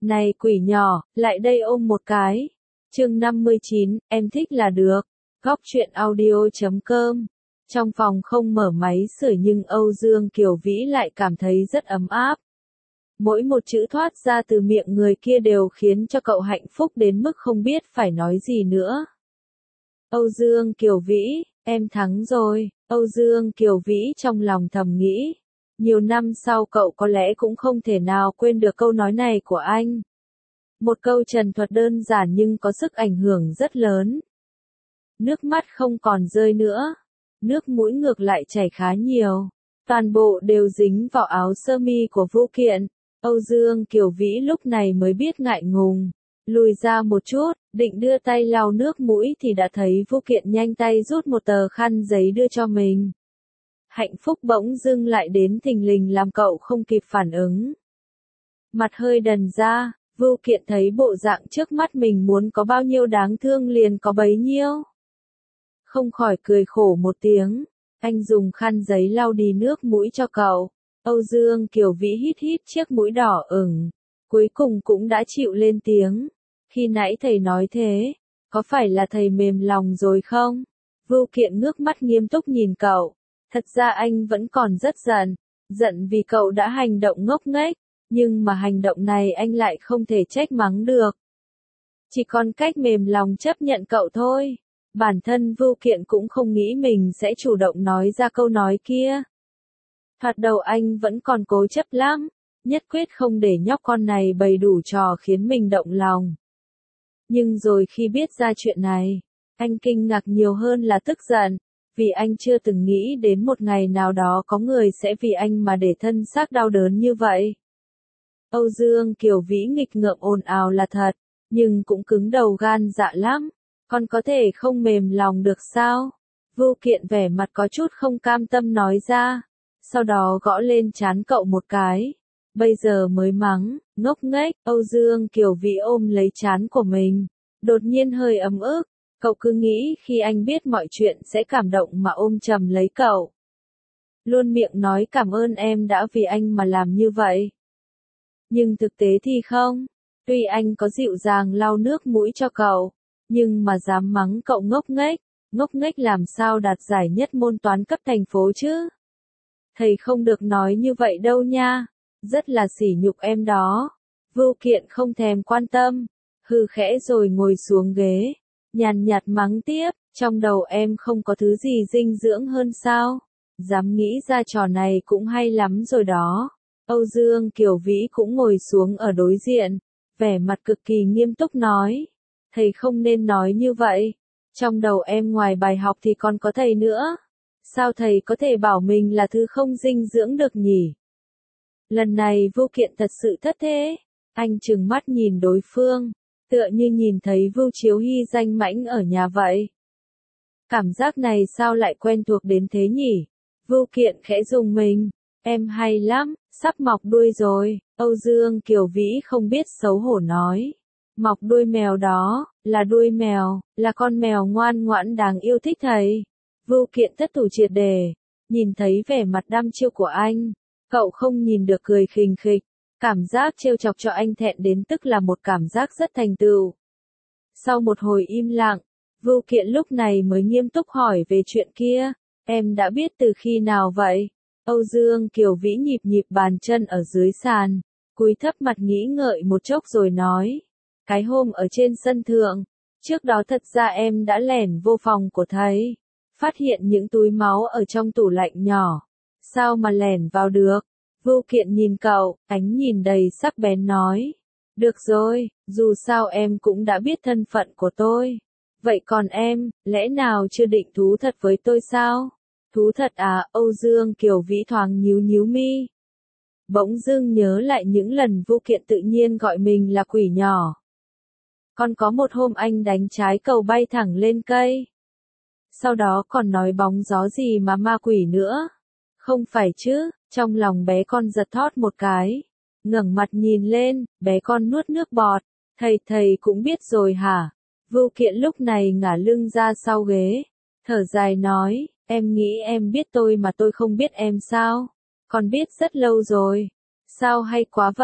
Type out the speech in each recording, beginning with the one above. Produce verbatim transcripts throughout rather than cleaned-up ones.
Này quỷ nhỏ, lại đây ôm một cái. Chương năm mươi chín, em thích là được. Góc truyện audio chấm com. Trong phòng không mở máy sưởi nhưng Âu Dương Kiều Vĩ lại cảm thấy rất ấm áp. Mỗi một chữ thoát ra từ miệng người kia đều khiến cho cậu hạnh phúc đến mức không biết phải nói gì nữa. Âu Dương Kiều Vĩ, em thắng rồi. Âu Dương Kiều Vĩ trong lòng thầm nghĩ. Nhiều năm sau cậu có lẽ cũng không thể nào quên được câu nói này của anh. Một câu trần thuật đơn giản nhưng có sức ảnh hưởng rất lớn. Nước mắt không còn rơi nữa. Nước mũi ngược lại chảy khá nhiều. Toàn bộ đều dính vào áo sơ mi của Vu Kiện. Âu Dương Kiều Vĩ lúc này mới biết ngại ngùng. Lùi ra một chút, định đưa tay lau nước mũi thì đã thấy Vu Kiện nhanh tay rút một tờ khăn giấy đưa cho mình. Hạnh phúc bỗng dưng lại đến thình lình làm cậu không kịp phản ứng. Mặt hơi đần ra, Vu Kiện thấy bộ dạng trước mắt mình muốn có bao nhiêu đáng thương liền có bấy nhiêu. Không khỏi cười khổ một tiếng, anh dùng khăn giấy lau đi nước mũi cho cậu. Âu Dương Kiều Vĩ hít hít chiếc mũi đỏ ửng, cuối cùng cũng đã chịu lên tiếng. Khi nãy thầy nói thế, có phải là thầy mềm lòng rồi không? Vu Kiện ngước mắt nghiêm túc nhìn cậu. Thật ra anh vẫn còn rất giận, giận vì cậu đã hành động ngốc nghếch, nhưng mà hành động này anh lại không thể trách mắng được. Chỉ còn cách mềm lòng chấp nhận cậu thôi. Bản thân Vu Kiện cũng không nghĩ mình sẽ chủ động nói ra câu nói kia. Thoạt đầu anh vẫn còn cố chấp lắm, nhất quyết không để nhóc con này bày đủ trò khiến mình động lòng. Nhưng rồi khi biết ra chuyện này, anh kinh ngạc nhiều hơn là tức giận, vì anh chưa từng nghĩ đến một ngày nào đó có người sẽ vì anh mà để thân xác đau đớn như vậy. Âu Dương Kiều Vĩ nghịch ngợm ồn ào là thật, nhưng cũng cứng đầu gan dạ lắm, còn có thể không mềm lòng được sao? Vu Kiện vẻ mặt có chút không cam tâm nói ra, sau đó gõ lên trán cậu một cái. Bây giờ mới mắng, ngốc nghếch. Âu Dương Kiều Vĩ ôm lấy trán của mình, đột nhiên hơi ấm ức. Cậu cứ nghĩ khi anh biết mọi chuyện sẽ cảm động mà ôm chầm lấy cậu. Luôn miệng nói cảm ơn em đã vì anh mà làm như vậy. Nhưng thực tế thì không. Tuy anh có dịu dàng lau nước mũi cho cậu, nhưng mà dám mắng cậu ngốc nghếch. Ngốc nghếch làm sao đạt giải nhất môn toán cấp thành phố chứ? Thầy không được nói như vậy đâu nha. Rất là sỉ nhục em đó. Vu Kiện không thèm quan tâm. Hừ khẽ rồi ngồi xuống ghế. Nhàn nhạt mắng tiếp, trong đầu em không có thứ gì dinh dưỡng hơn sao? Dám nghĩ ra trò này cũng hay lắm rồi đó. Âu Dương Kiều Vĩ cũng ngồi xuống ở đối diện, vẻ mặt cực kỳ nghiêm túc nói. Thầy không nên nói như vậy. Trong đầu em ngoài bài học thì còn có thầy nữa. Sao thầy có thể bảo mình là thứ không dinh dưỡng được nhỉ? Lần này Vu Kiện thật sự thất thế. Anh trừng mắt nhìn đối phương, tựa như nhìn thấy Vưu Chiếu Hy danh mãnh ở nhà vậy. Cảm giác này sao lại quen thuộc đến thế nhỉ? Vu Kiện khẽ rùng mình. Em hay lắm, sắp mọc đuôi rồi. Âu Dương Kiều Vĩ không biết xấu hổ nói. Mọc đuôi mèo đó, là đuôi mèo, là con mèo ngoan ngoãn đáng yêu thích thầy. Vu Kiện thất thủ triệt đề. Nhìn thấy vẻ mặt đăm chiêu của anh, cậu không nhìn được cười khình khịch. Cảm giác trêu chọc cho anh thẹn đến tức là một cảm giác rất thành tựu. Sau một hồi im lặng, Vu Kiện lúc này mới nghiêm túc hỏi về chuyện kia. Em đã biết từ khi nào vậy? Âu Dương Kiều Vĩ nhịp nhịp bàn chân ở dưới sàn, cúi thấp mặt nghĩ ngợi một chốc rồi nói. Cái hôm ở trên sân thượng, trước đó thật ra em đã lẻn vô phòng của thầy, phát hiện những túi máu ở trong tủ lạnh nhỏ. Sao mà lẻn vào được? Vu Kiện nhìn cậu, ánh nhìn đầy sắc bén nói. Được rồi, dù sao em cũng đã biết thân phận của tôi. Vậy còn em, lẽ nào chưa định thú thật với tôi sao? Thú thật à? Âu Dương Kiều Vĩ thoáng nhíu nhíu mi. Bỗng dưng nhớ lại những lần Vu Kiện tự nhiên gọi mình là quỷ nhỏ. Còn có một hôm anh đánh trái cầu bay thẳng lên cây. Sau đó còn nói bóng gió gì mà ma quỷ nữa. Không phải chứ? Trong lòng bé con giật thót một cái. Ngẩng mặt nhìn lên, bé con nuốt nước bọt. Thầy thầy cũng biết rồi hả? Vu Kiện lúc này ngả lưng ra sau ghế. Thở dài nói, em nghĩ em biết tôi mà tôi không biết em sao? Con biết rất lâu rồi. Sao hay quá vậy?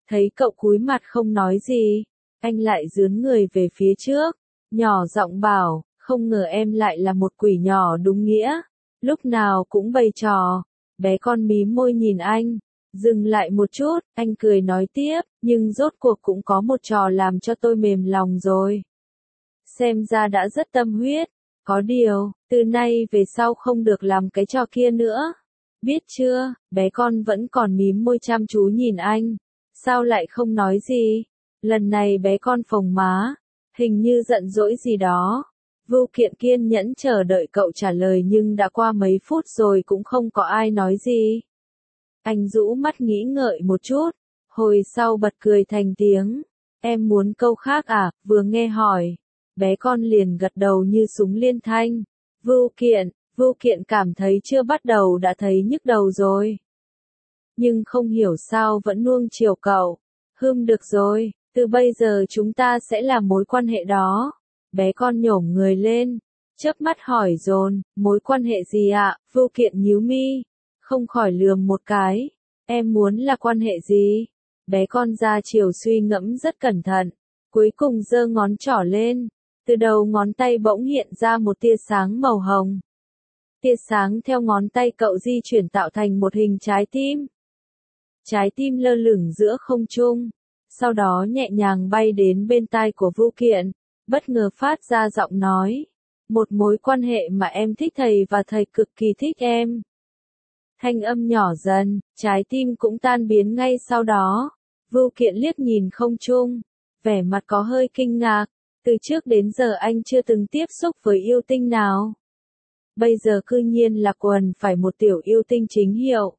Thấy cậu cúi mặt không nói gì, anh lại dướn người về phía trước, nhỏ giọng bảo, không ngờ em lại là một quỷ nhỏ đúng nghĩa, lúc nào cũng bày trò. Bé con mím môi nhìn anh, dừng lại một chút, anh cười nói tiếp, nhưng rốt cuộc cũng có một trò làm cho tôi mềm lòng rồi. Xem ra đã rất tâm huyết, có điều, từ nay về sau không được làm cái trò kia nữa. Biết chưa, bé con vẫn còn mím môi chăm chú nhìn anh, sao lại không nói gì? Lần này bé con phồng má, hình như giận dỗi gì đó. Vưu Kiện kiên nhẫn chờ đợi cậu trả lời nhưng đã qua mấy phút rồi cũng không có ai nói gì. Anh rũ mắt nghĩ ngợi một chút, hồi sau bật cười thành tiếng. Em muốn câu khác à? Vừa nghe hỏi, bé con liền gật đầu như súng liên thanh. Vưu Kiện, Vưu Kiện cảm thấy chưa bắt đầu đã thấy nhức đầu rồi. Nhưng không hiểu sao vẫn nuông chiều cậu. Hừm được rồi, từ bây giờ chúng ta sẽ làm mối quan hệ đó. Bé con nhổm người lên, chớp mắt hỏi dồn, mối quan hệ gì ạ? Vưu Kiện nhíu mi, không khỏi lườm một cái. Em muốn là quan hệ gì? Bé con ra chiều suy ngẫm rất cẩn thận, cuối cùng giơ ngón trỏ lên, từ đầu ngón tay bỗng hiện ra một tia sáng màu hồng. Tia sáng theo ngón tay cậu di chuyển tạo thành một hình trái tim. Trái tim lơ lửng giữa không trung, sau đó nhẹ nhàng bay đến bên tai của Vưu Kiện, bất ngờ phát ra giọng nói, một mối quan hệ mà em thích thầy và thầy cực kỳ thích em. Thanh âm nhỏ dần, trái tim cũng tan biến ngay sau đó. Vưu Kiện liếc nhìn không trung, vẻ mặt có hơi kinh ngạc, từ trước đến giờ anh chưa từng tiếp xúc với yêu tinh nào. Bây giờ cư nhiên là quần phải một tiểu yêu tinh chính hiệu.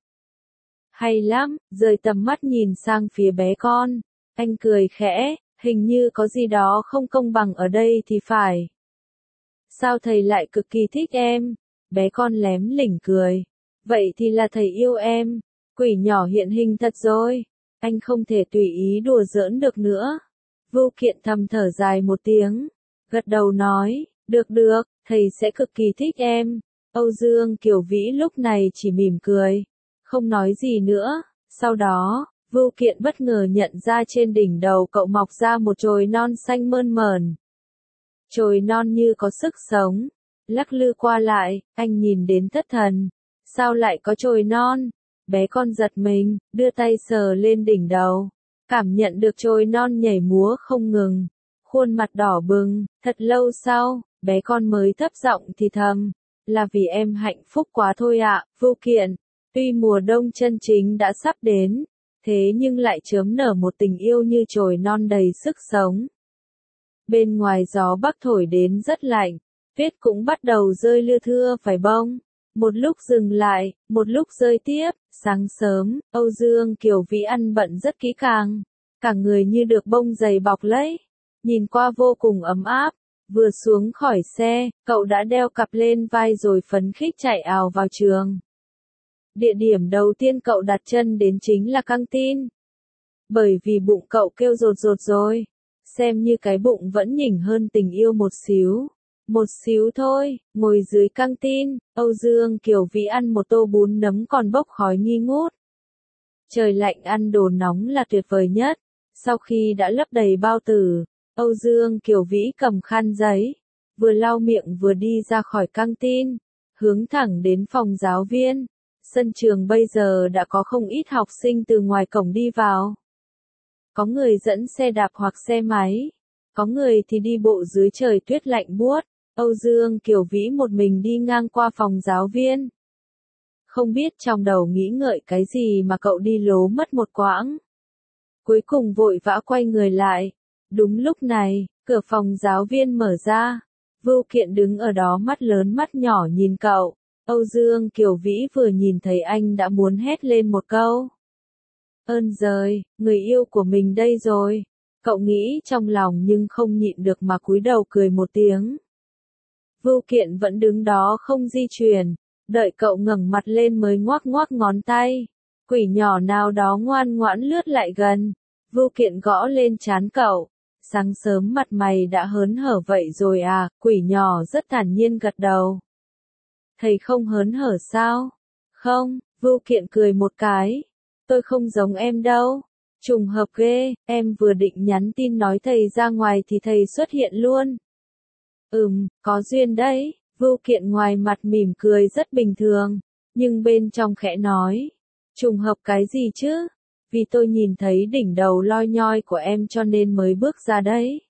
Hay lắm, rời tầm mắt nhìn sang phía bé con, anh cười khẽ, hình như có gì đó không công bằng ở đây thì phải. Sao thầy lại cực kỳ thích em? Bé con lém lỉnh cười. Vậy thì là thầy yêu em. Quỷ nhỏ hiện hình thật rồi. Anh không thể tùy ý đùa giỡn được nữa. Vưu Kiện thầm thở dài một tiếng, gật đầu nói, được được, thầy sẽ cực kỳ thích em. Âu Dương Kiều Vĩ lúc này chỉ mỉm cười, không nói gì nữa. Sau đó, Vưu Kiện bất ngờ nhận ra trên đỉnh đầu cậu mọc ra một chồi non xanh mơn mởn. Chồi non như có sức sống, lắc lư qua lại, anh nhìn đến thất thần. Sao lại có chồi non? Bé con giật mình, đưa tay sờ lên đỉnh đầu, cảm nhận được chồi non nhảy múa không ngừng. Khuôn mặt đỏ bừng, thật lâu sau, bé con mới thấp giọng thì thầm, là vì em hạnh phúc quá thôi ạ. Vưu Kiện, tuy mùa đông chân chính đã sắp đến, thế nhưng lại chớm nở một tình yêu như chồi non đầy sức sống. Bên ngoài gió bắc thổi đến rất lạnh, tuyết cũng bắt đầu rơi lưa thưa phải bông. Một lúc dừng lại, một lúc rơi tiếp. Sáng sớm, Âu Dương Kiều Vĩ ăn bận rất kỹ càng, cả người như được bông dày bọc lấy, nhìn qua vô cùng ấm áp. Vừa xuống khỏi xe, cậu đã đeo cặp lên vai rồi phấn khích chạy ào vào trường. Địa điểm đầu tiên cậu đặt chân đến chính là căng tin. Bởi vì bụng cậu kêu rột rột rồi, xem như cái bụng vẫn nhỉnh hơn tình yêu một xíu. Một xíu thôi, ngồi dưới căng tin, Âu Dương Kiều Vĩ ăn một tô bún nấm còn bốc khói nghi ngút. Trời lạnh ăn đồ nóng là tuyệt vời nhất. Sau khi đã lấp đầy bao tử, Âu Dương Kiều Vĩ cầm khăn giấy, vừa lau miệng vừa đi ra khỏi căng tin, hướng thẳng đến phòng giáo viên. Sân trường bây giờ đã có không ít học sinh từ ngoài cổng đi vào. Có người dẫn xe đạp hoặc xe máy, có người thì đi bộ dưới trời tuyết lạnh buốt. Âu Dương Kiều Vĩ một mình đi ngang qua phòng giáo viên. Không biết trong đầu nghĩ ngợi cái gì mà cậu đi lố mất một quãng. Cuối cùng vội vã quay người lại. Đúng lúc này, cửa phòng giáo viên mở ra. Vưu Kiện đứng ở đó mắt lớn mắt nhỏ nhìn cậu. Âu Dương Kiều Vĩ vừa nhìn thấy anh đã muốn hét lên một câu. Ơn giời, người yêu của mình đây rồi. Cậu nghĩ trong lòng nhưng không nhịn được mà cúi đầu cười một tiếng. Vưu Kiện vẫn đứng đó không di chuyển, đợi cậu ngẩng mặt lên mới ngoắc ngoắc ngón tay. Quỷ nhỏ nào đó ngoan ngoãn lướt lại gần. Vưu Kiện gõ lên trán cậu. Sáng sớm mặt mày đã hớn hở vậy rồi à? Quỷ nhỏ rất thản nhiên gật đầu. Thầy không hớn hở sao? Không, Vưu Kiện cười một cái. Tôi không giống em đâu. Trùng hợp ghê, em vừa định nhắn tin nói thầy ra ngoài thì thầy xuất hiện luôn. Ừm, có duyên đấy, Vưu Kiện ngoài mặt mỉm cười rất bình thường, nhưng bên trong khẽ nói. Trùng hợp cái gì chứ? Vì tôi nhìn thấy đỉnh đầu loi nhoi của em cho nên mới bước ra đấy.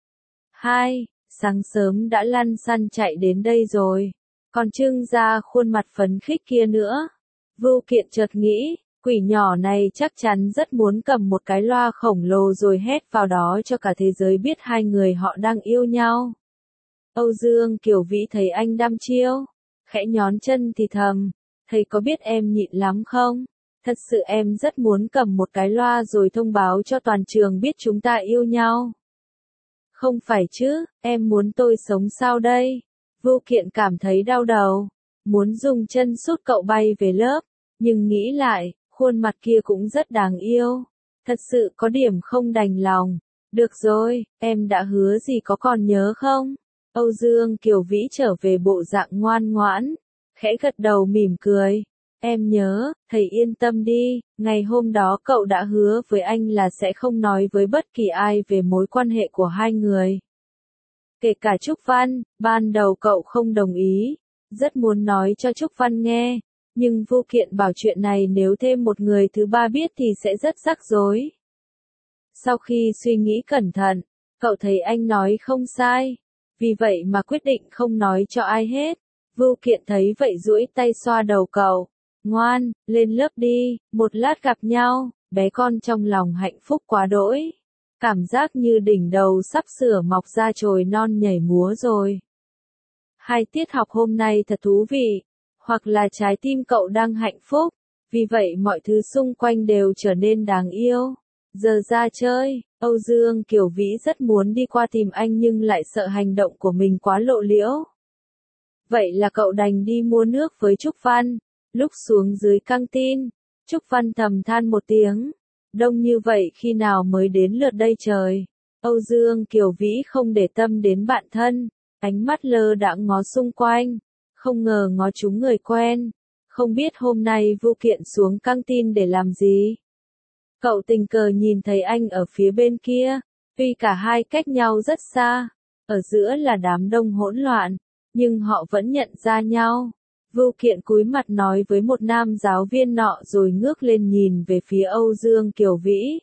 Hai, sáng sớm đã lăn xăn chạy đến đây rồi, còn trưng ra khuôn mặt phấn khích kia nữa. Vưu Kiện chợt nghĩ, quỷ nhỏ này chắc chắn rất muốn cầm một cái loa khổng lồ rồi hét vào đó cho cả thế giới biết hai người họ đang yêu nhau. Âu Dương Kiều Vĩ thấy anh đăm chiêu, khẽ nhón chân thì thầm, thầy có biết em nhịn lắm không? Thật sự em rất muốn cầm một cái loa rồi thông báo cho toàn trường biết chúng ta yêu nhau. Không phải chứ, em muốn tôi sống sao đây? Vưu Kiện cảm thấy đau đầu, muốn dùng chân sút cậu bay về lớp, nhưng nghĩ lại, khuôn mặt kia cũng rất đáng yêu. Thật sự có điểm không đành lòng. Được rồi, em đã hứa gì có còn nhớ không? Âu Dương Kiều Vĩ trở về bộ dạng ngoan ngoãn, khẽ gật đầu mỉm cười. Em nhớ, thầy yên tâm đi, ngày hôm đó cậu đã hứa với anh là sẽ không nói với bất kỳ ai về mối quan hệ của hai người. Kể cả Trúc Văn, ban đầu cậu không đồng ý, rất muốn nói cho Trúc Văn nghe, nhưng Vưu Kiện bảo chuyện này nếu thêm một người thứ ba biết thì sẽ rất rắc rối. Sau khi suy nghĩ cẩn thận, cậu thấy anh nói không sai, vì vậy mà quyết định không nói cho ai hết. Vưu Kiện thấy vậy duỗi tay xoa đầu cậu. Ngoan, lên lớp đi, một lát gặp nhau, bé con trong lòng hạnh phúc quá đỗi. Cảm giác như đỉnh đầu sắp sửa mọc ra chồi non nhảy múa rồi. Hai tiết học hôm nay thật thú vị, hoặc là trái tim cậu đang hạnh phúc, vì vậy mọi thứ xung quanh đều trở nên đáng yêu. Giờ ra chơi, Âu Dương Kiều Vĩ rất muốn đi qua tìm anh nhưng lại sợ hành động của mình quá lộ liễu. Vậy là cậu đành đi mua nước với Trúc Văn. Lúc xuống dưới căng tin, Trúc Văn thầm than một tiếng. Đông như vậy khi nào mới đến lượt đây trời? Âu Dương Kiều Vĩ không để tâm đến bạn thân, ánh mắt lơ đãng ngó xung quanh, không ngờ ngó trúng người quen. Không biết hôm nay Vưu Kiện xuống căng tin để làm gì? Cậu tình cờ nhìn thấy anh ở phía bên kia, tuy cả hai cách nhau rất xa, ở giữa là đám đông hỗn loạn, nhưng họ vẫn nhận ra nhau. Vưu Kiện cúi mặt nói với một nam giáo viên nọ rồi ngước lên nhìn về phía Âu Dương Kiều Vĩ.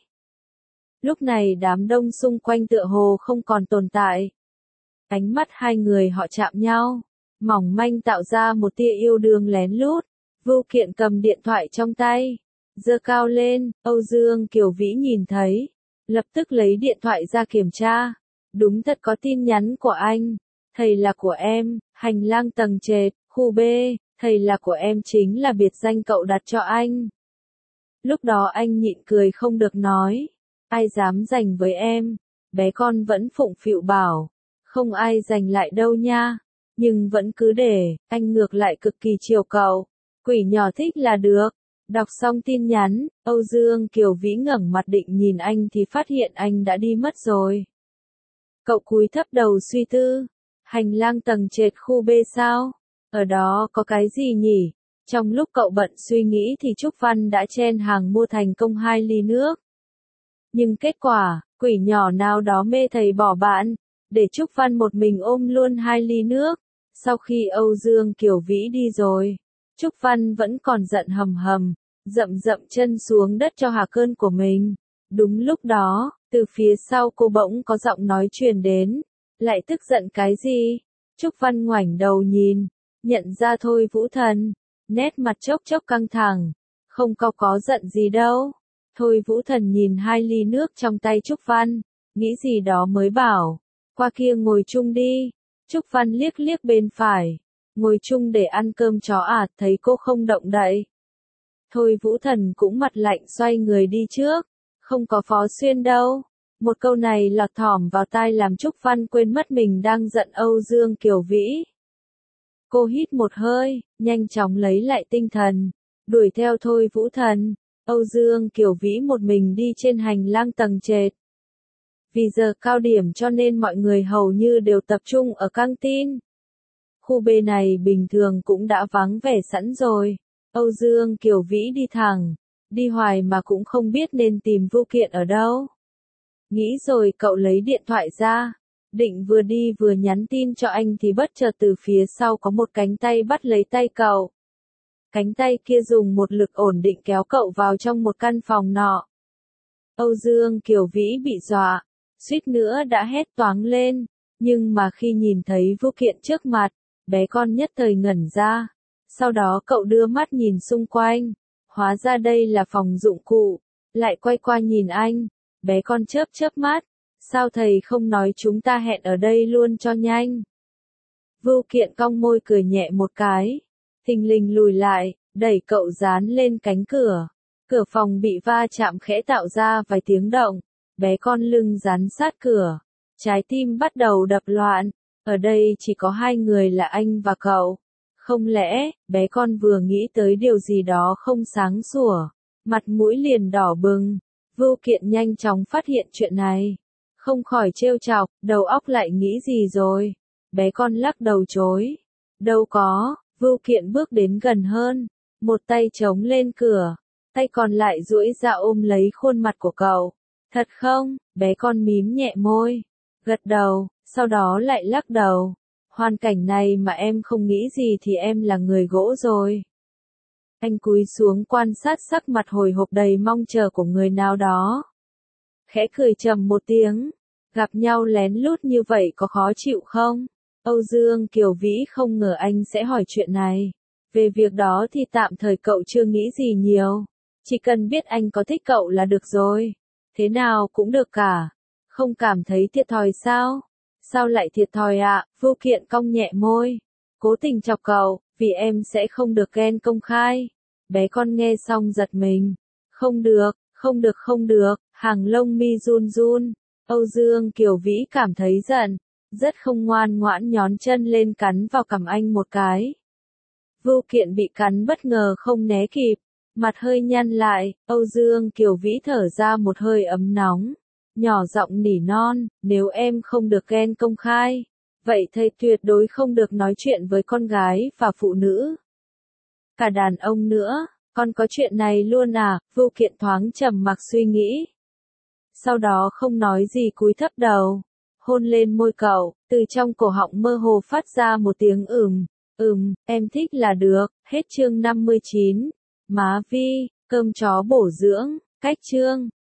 Lúc này đám đông xung quanh tựa hồ không còn tồn tại. Ánh mắt hai người họ chạm nhau, mỏng manh tạo ra một tia yêu đương lén lút. Vưu Kiện cầm điện thoại trong tay, giơ cao lên, Âu Dương Kiều Vĩ nhìn thấy, lập tức lấy điện thoại ra kiểm tra. Đúng thật có tin nhắn của anh. Thầy là của em, hành lang tầng trệt, khu B, thầy là của em chính là biệt danh cậu đặt cho anh. Lúc đó anh nhịn cười không được nói, ai dám giành với em, bé con vẫn phụng phịu bảo, không ai giành lại đâu nha, nhưng vẫn cứ để, anh ngược lại cực kỳ chiều cậu, quỷ nhỏ thích là được. Đọc xong tin nhắn, Âu Dương Kiều Vĩ ngẩng mặt định nhìn anh thì phát hiện anh đã đi mất rồi. Cậu cúi thấp đầu suy tư, hành lang tầng trệt khu B sao? Ở đó có cái gì nhỉ? Trong lúc cậu bận suy nghĩ thì Trúc Văn đã chen hàng mua thành công hai ly nước. Nhưng kết quả, quỷ nhỏ nào đó mê thầy bỏ bạn, để Trúc Văn một mình ôm luôn hai ly nước. Sau khi Âu Dương Kiều Vĩ đi rồi, Trúc Văn vẫn còn giận hầm hầm, dậm dậm chân xuống đất cho hạ cơn của mình. Đúng lúc đó, từ phía sau cô bỗng có giọng nói truyền đến. Lại tức giận cái gì? Trúc Văn ngoảnh đầu nhìn, nhận ra Thôi Vũ Thần, nét mặt chốc chốc căng thẳng. Không có có giận gì đâu. Thôi Vũ Thần nhìn hai ly nước trong tay Trúc Văn, nghĩ gì đó mới bảo, qua kia ngồi chung đi. Trúc Văn liếc liếc bên phải, ngồi chung để ăn cơm chó à, thấy cô không động đậy. Thôi Vũ Thần cũng mặt lạnh xoay người đi trước, không có Phó Xuyên đâu. Một câu này lọt thỏm vào tai làm Trúc Văn quên mất mình đang giận Âu Dương Kiều Vĩ. Cô hít một hơi, nhanh chóng lấy lại tinh thần, đuổi theo Thôi Vũ Thần. Âu Dương Kiều Vĩ một mình đi trên hành lang tầng trệt. Vì giờ cao điểm cho nên mọi người hầu như đều tập trung ở căng tin. Khu B này bình thường cũng đã vắng vẻ sẵn rồi. Âu Dương Kiều Vĩ đi thẳng, đi hoài mà cũng không biết nên tìm Vu Kiện ở đâu. Nghĩ rồi cậu lấy điện thoại ra, định vừa đi vừa nhắn tin cho anh thì bất chợt từ phía sau có một cánh tay bắt lấy tay cậu. Cánh tay kia dùng một lực ổn định kéo cậu vào trong một căn phòng nọ. Âu Dương Kiều Vĩ bị dọa, suýt nữa đã hét toáng lên, nhưng mà khi nhìn thấy Vu Kiện trước mặt, bé con nhất thời ngẩn ra. Sau đó cậu đưa mắt nhìn xung quanh, hóa ra đây là phòng dụng cụ, lại quay qua nhìn anh, bé con chớp chớp mắt, sao thầy không nói chúng ta hẹn ở đây luôn cho nhanh. Vu Kiện cong môi cười nhẹ một cái, thình lình lùi lại, đẩy cậu dán lên cánh cửa. Cửa phòng bị va chạm khẽ tạo ra vài tiếng động, bé con lưng dán sát cửa, trái tim bắt đầu đập loạn, ở đây chỉ có hai người là anh và cậu. Không lẽ, bé con vừa nghĩ tới điều gì đó không sáng sủa, mặt mũi liền đỏ bừng. Vu Kiện nhanh chóng phát hiện chuyện này, không khỏi trêu chọc, đầu óc lại nghĩ gì rồi. Bé con lắc đầu chối. Đâu có, Vu Kiện bước đến gần hơn, một tay chống lên cửa, tay còn lại duỗi ra ôm lấy khuôn mặt của cậu. Thật không? Bé con mím nhẹ môi, gật đầu, sau đó lại lắc đầu. Hoàn cảnh này mà em không nghĩ gì thì em là người gỗ rồi. Anh cúi xuống quan sát sắc mặt hồi hộp đầy mong chờ của người nào đó. Khẽ cười trầm một tiếng, gặp nhau lén lút như vậy có khó chịu không? Âu Dương Kiều Vĩ không ngờ anh sẽ hỏi chuyện này. Về việc đó thì tạm thời cậu chưa nghĩ gì nhiều. Chỉ cần biết anh có thích cậu là được rồi. Thế nào cũng được cả. Không cảm thấy thiệt thòi sao? Sao lại thiệt thòi ạ? À? Vu Kiện cong nhẹ môi. Cố tình chọc cậu, vì em sẽ không được ghen công khai. Bé con nghe xong giật mình. Không được, không được không được, hàng lông mi run run. Âu Dương Kiều Vĩ cảm thấy giận. Rất không ngoan ngoãn nhón chân lên cắn vào cằm anh một cái. Vu Kiện bị cắn bất ngờ không né kịp. Mặt hơi nhăn lại, Âu Dương Kiều Vĩ thở ra một hơi ấm nóng. Nhỏ giọng nỉ non, nếu em không được ghen công khai, vậy thầy tuyệt đối không được nói chuyện với con gái và phụ nữ. Cả đàn ông nữa, con có chuyện này luôn à? Vu Kiện thoáng trầm mặc suy nghĩ. Sau đó không nói gì cúi thấp đầu, hôn lên môi cậu, từ trong cổ họng mơ hồ phát ra một tiếng ừm, ừm, em thích là được. Hết chương năm mươi chín. Má Vi, cơm chó bổ dưỡng, cách chương.